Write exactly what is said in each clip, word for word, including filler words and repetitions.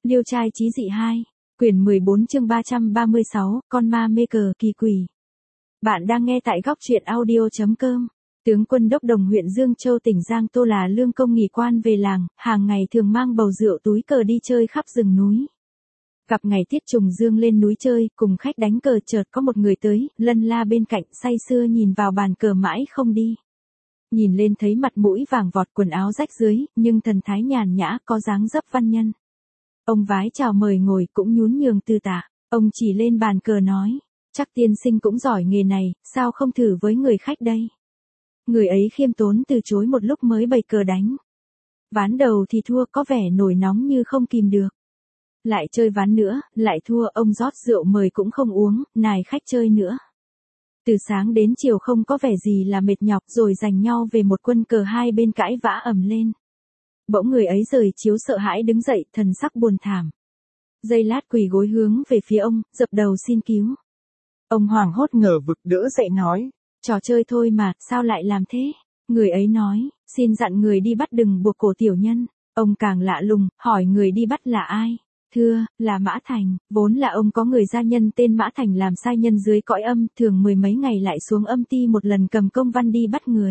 Liêu trai chí dị hai, quyển mười bốn chương ba trăm ba mươi sáu, con ma mê cờ kỳ quỷ. Bạn đang nghe tại góc truyện audio.com. Tướng quân đốc đồng huyện Dương Châu tỉnh Giang Tô là lương công nghỉ quan về làng, hàng ngày thường mang bầu rượu túi cờ đi chơi khắp rừng núi. Gặp ngày tiết trùng dương lên núi chơi, cùng khách đánh cờ chợt có một người tới, lân la bên cạnh, say sưa nhìn vào bàn cờ mãi không đi. Nhìn lên thấy mặt mũi vàng vọt, quần áo rách dưới, nhưng thần thái nhàn nhã, có dáng dấp văn nhân. Ông vái chào mời ngồi, cũng nhún nhường từ tạ. Ông chỉ lên bàn cờ nói, chắc tiên sinh cũng giỏi nghề này, sao không thử với người khách đây? Người ấy khiêm tốn từ chối một lúc mới bày cờ đánh. Ván đầu thì thua, có vẻ nổi nóng như không kìm được. Lại chơi ván nữa, lại thua, ông rót rượu mời cũng không uống, nài khách chơi nữa. Từ sáng đến chiều không có vẻ gì là mệt nhọc, rồi giành nhau về một quân cờ, hai bên cãi vã ầm lên. Bỗng người ấy rời chiếu sợ hãi đứng dậy, thần sắc buồn thảm. Giây lát quỳ gối hướng về phía ông, dập đầu xin cứu. Ông hoảng hốt ngờ vực đỡ dậy nói, trò chơi thôi mà, sao lại làm thế? Người ấy nói, xin dặn người đi bắt đừng buộc cổ tiểu nhân. Ông càng lạ lùng, hỏi người đi bắt là ai? Thưa, là Mã Thành. Vốn là ông có người gia nhân tên Mã Thành làm sai nhân dưới cõi âm, thường mười mấy ngày lại xuống âm ti một lần cầm công văn đi bắt người.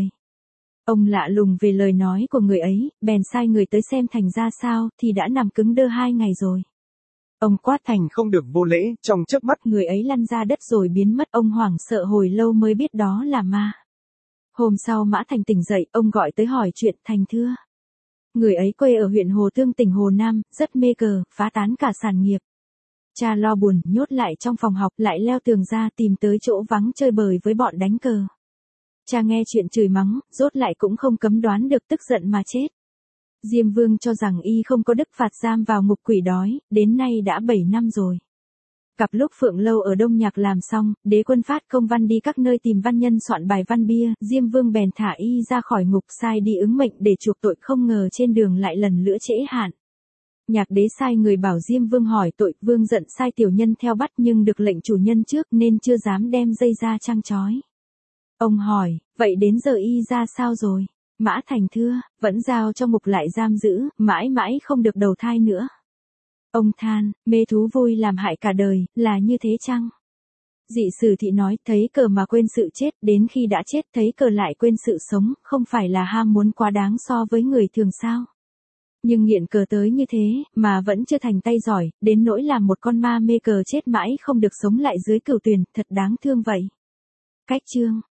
Ông lạ lùng về lời nói của người ấy, bèn sai người tới xem Thành ra sao, thì đã nằm cứng đơ hai ngày rồi. Ông quát Thành không được vô lễ, trong chớp mắt người ấy lăn ra đất rồi biến mất. Ông hoảng sợ hồi lâu mới biết đó là ma. Hôm sau Mã Thành tỉnh dậy, ông gọi tới hỏi chuyện. Thành thưa, người ấy quê ở huyện Hồ Tương tỉnh Hồ Nam, rất mê cờ, phá tán cả sản nghiệp. Cha lo buồn, nhốt lại trong phòng học, lại leo tường ra tìm tới chỗ vắng chơi bời với bọn đánh cờ. Cha nghe chuyện chửi mắng, rốt lại cũng không cấm đoán được, tức giận mà chết. Diêm Vương cho rằng y không có đức phạt giam vào ngục quỷ đói, đến nay đã bảy năm rồi. Cặp lúc Phượng Lâu ở Đông Nhạc làm xong, đế quân phát công văn đi các nơi tìm văn nhân soạn bài văn bia, Diêm Vương bèn thả y ra khỏi ngục, sai đi ứng mệnh để chuộc tội, không ngờ trên đường lại lần nữa trễ hạn. Nhạc đế sai người bảo Diêm Vương hỏi tội, Vương giận sai tiểu nhân theo bắt nhưng được lệnh chủ nhân trước nên chưa dám đem dây ra trăng trói. Ông hỏi, vậy đến giờ y ra sao rồi? Mã Thành thưa, vẫn giao cho ngục lại giam giữ, mãi mãi không được đầu thai nữa. Ông than, mê thú vui làm hại cả đời, là như thế chăng? Dị Sử Thị nói, thấy cờ mà quên sự chết, đến khi đã chết thấy cờ lại quên sự sống, không phải là ham muốn quá đáng so với người thường sao? Nhưng nghiện cờ tới như thế, mà vẫn chưa thành tay giỏi, đến nỗi làm một con ma mê cờ chết mãi không được sống lại dưới cửu tuyền, thật đáng thương vậy. Cách chương